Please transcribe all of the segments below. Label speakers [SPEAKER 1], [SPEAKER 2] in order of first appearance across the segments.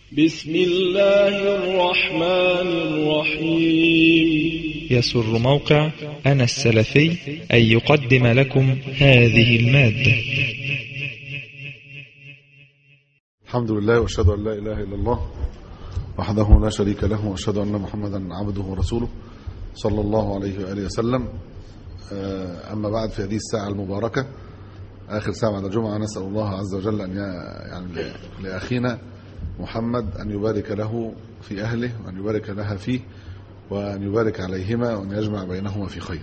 [SPEAKER 1] بسم الله الرحمن الرحيم.
[SPEAKER 2] يسر موقع أنا السلفي أن يقدم لكم هذه المادة.
[SPEAKER 3] الحمد لله وأشهد أن لا إله إلا الله وحده لا شريك له، وأشهد أن محمدا عبده ورسوله صلى الله عليه وآله وسلم. أما بعد، في هذه الساعة المباركة آخر ساعة بعد الجمعة، نسأل الله عز وجل أن لأخينا محمد أن يبارك له في أهله، وأن يبارك لها فيه، وأن يبارك عليهما، وأن يجمع بينهما في خير.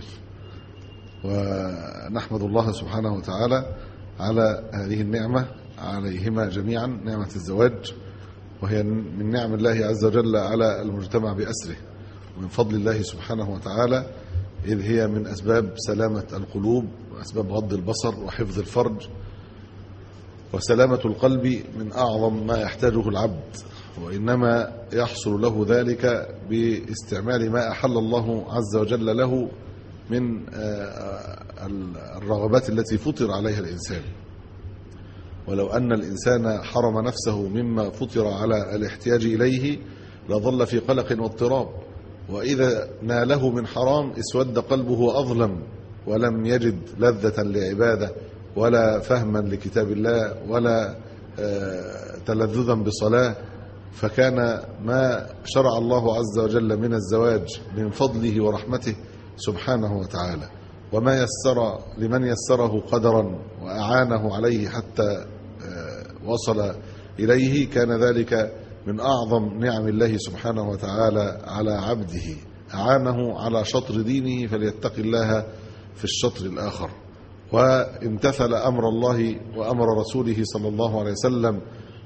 [SPEAKER 3] ونحمد الله سبحانه وتعالى على هذه النعمة عليهما جميعا، نعمة الزواج، وهي من نعم الله عز وجل على المجتمع بأسره، ومن فضل الله سبحانه وتعالى، إذ هي من أسباب سلامة القلوب وأسباب غض البصر وحفظ الفرج. وسلامة القلب من أعظم ما يحتاجه العبد، وإنما يحصل له ذلك باستعمال ما أحل الله عز وجل له من الرغبات التي فطر عليها الإنسان. ولو أن الإنسان حرم نفسه مما فطر على الاحتياج إليه لظل في قلق واضطراب، وإذا ناله من حرام اسود قلبه وأظلم، ولم يجد لذة لعبادة ولا فهما لكتاب الله ولا تلذذا بصلاة. فكان ما شرع الله عز وجل من الزواج من فضله ورحمته سبحانه وتعالى، وما يسر لمن يسره قدرا وأعانه عليه حتى وصل إليه، كان ذلك من أعظم نعم الله سبحانه وتعالى على عبده. أعانه على شطر دينه فليتق الله في الشطر الآخر، وامتثل أمر الله وأمر رسوله صلى الله عليه وسلم،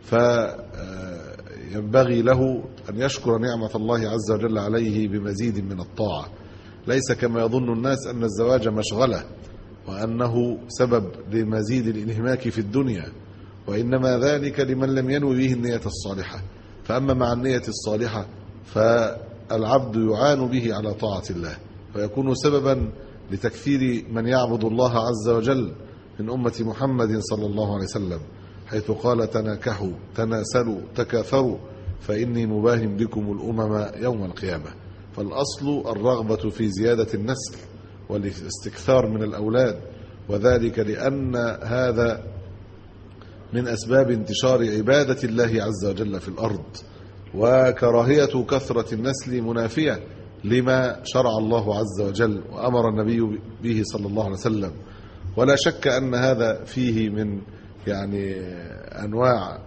[SPEAKER 3] فينبغي له أن يشكر نعمة الله عز وجل عليه بمزيد من الطاعة. ليس كما يظن الناس أن الزواج مشغلة وأنه سبب لمزيد الانهماك في الدنيا، وإنما ذلك لمن لم ينوي به النية الصالحة. فأما مع النية الصالحة فالعبد يعان به على طاعة الله، ويكون سببا لتكثير من يعبد الله عز وجل من أمة محمد صلى الله عليه وسلم، حيث قال: تناكحوا تناسلوا تكاثروا فإني مباهم بكم الأمم يوم القيامة. فالأصل الرغبة في زيادة النسل والاستكثار من الأولاد، وذلك لأن هذا من أسباب انتشار عبادة الله عز وجل في الأرض، وكراهية كثرة النسل منافية لما شرع الله عز وجل وأمر النبي به صلى الله عليه وسلم. ولا شك أن هذا فيه من أنواع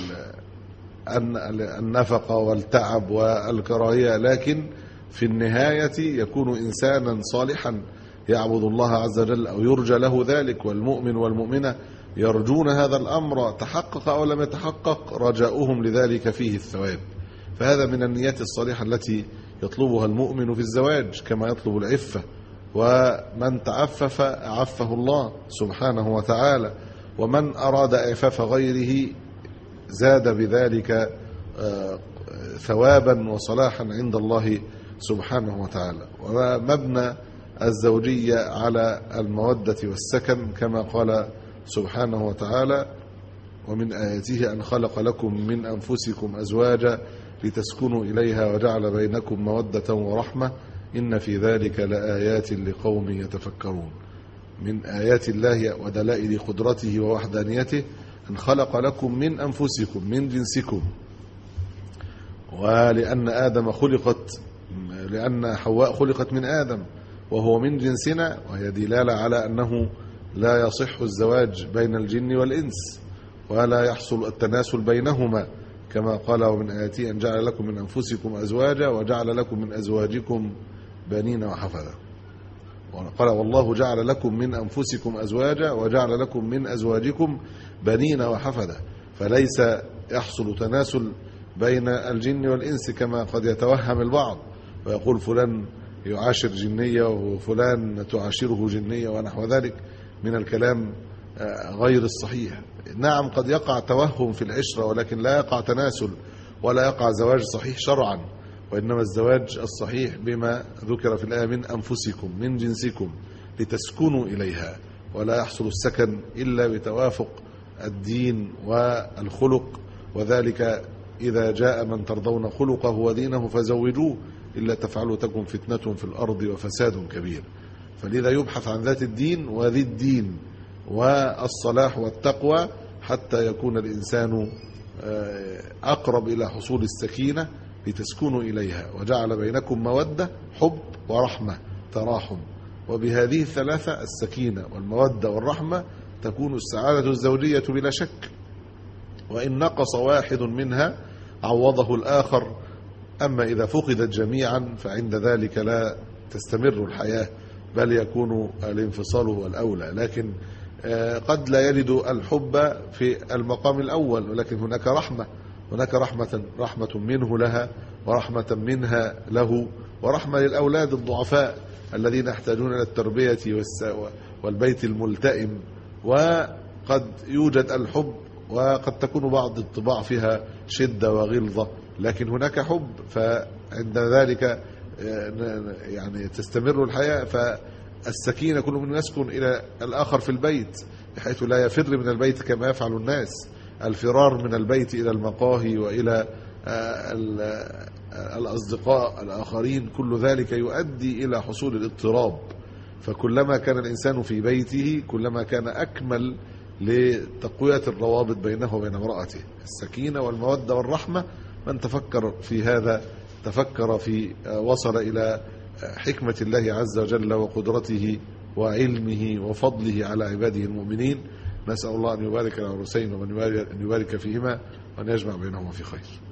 [SPEAKER 3] النفقة والتعب والكراهية، لكن في النهاية يكون إنسانا صالحا يعبد الله عز وجل أو يرجى له ذلك، والمؤمن والمؤمنة يرجون هذا الأمر، تحقق أو لم يتحقق رجاؤهم لذلك فيه الثواب. فهذا من النيات الصالحة التي يطلبها المؤمن في الزواج، كما يطلب العفة، ومن تعفف أعفه الله سبحانه وتعالى، ومن أراد إعفاف غيره زاد بذلك ثوابا وصلاحا عند الله سبحانه وتعالى. ومبنى الزوجية على المودة والسكن، كما قال سبحانه وتعالى: ومن آياته أن خلق لكم من أنفسكم أزواجا لتسكنوا إليها وجعل بينكم مودة ورحمة إن في ذلك لآيات لقوم يتفكرون. من آيات الله ودلائل قدرته ووحدانيته أن خلق لكم من أنفسكم، من جنسكم. لأن حواء خلقت من آدم وهو من جنسنا، وهي دلالة على أنه لا يصح الزواج بين الجن والإنس، ولا يحصل التناسل بينهما، كما قال: ومن آياته أن جعل لكم من أنفسكم أزواجا وجعل لكم من أزواجكم بنين وحفظا. وقال: والله جعل لكم من أنفسكم أزواجا وجعل لكم من أزواجكم بنين وحفظا. فليس يحصل تناسل بين الجن والإنس كما قد يتوهم البعض، ويقول فلان يعاشر جنية وفلان تعاشره جنية ونحو ذلك من الكلام غير الصحيح. نعم، قد يقع توهم في العشرة، ولكن لا يقع تناسل ولا يقع زواج صحيح شرعا، وإنما الزواج الصحيح بما ذكر في الآية: من أنفسكم، من جنسكم، لتسكنوا إليها. ولا يحصل السكن إلا بتوافق الدين والخلق، وذلك إذا جاء من ترضون خلقه ودينه فزوجوه إلا تفعلوا تكن فتنة في الأرض وفساد كبير. فلذا يبحث عن ذات الدين وذي الدين والصلاح والتقوى حتى يكون الإنسان أقرب إلى حصول السكينة لتسكنوا إليها، وجعل بينكم مودة حب ورحمة تراحم، وبهذه الثلاثة السكينة والمودة والرحمة تكون السعادة الزوجية بلا شك. وإن نقص واحد منها عوضه الآخر، أما إذا فقدت جميعا فعند ذلك لا تستمر الحياة بل يكون الانفصال هو الأولى. لكن قد لا يلد الحب في المقام الأول، ولكن هناك رحمة، هناك رحمة منه لها ورحمة منها له، ورحمة للأولاد الضعفاء الذين يحتاجون إلى التربية والبيت الملتئم. وقد يوجد الحب وقد تكون بعض الطباع فيها شدة وغلظة، لكن هناك حب، فعند ذلك يعني تستمر الحياة. فالسكينة كل من يسكن إلى الآخر في البيت بحيث لا يفر من البيت كما يفعل الناس. الفرار من البيت إلى المقاهي وإلى الأصدقاء الآخرين كل ذلك يؤدي إلى حصول الاضطراب. فكلما كان الإنسان في بيته كلما كان أكمل لتقوية الروابط بينه وبين امرأته. السكينة والمودة والرحمة، من تفكر في هذا تفكر في وصل إلى حكمة الله عز وجل وقدرته وعلمه وفضله على عباده المؤمنين. نسأل الله أن يبارك العروسين وأن يبارك فيهما وأن يجمع بينهما في خير.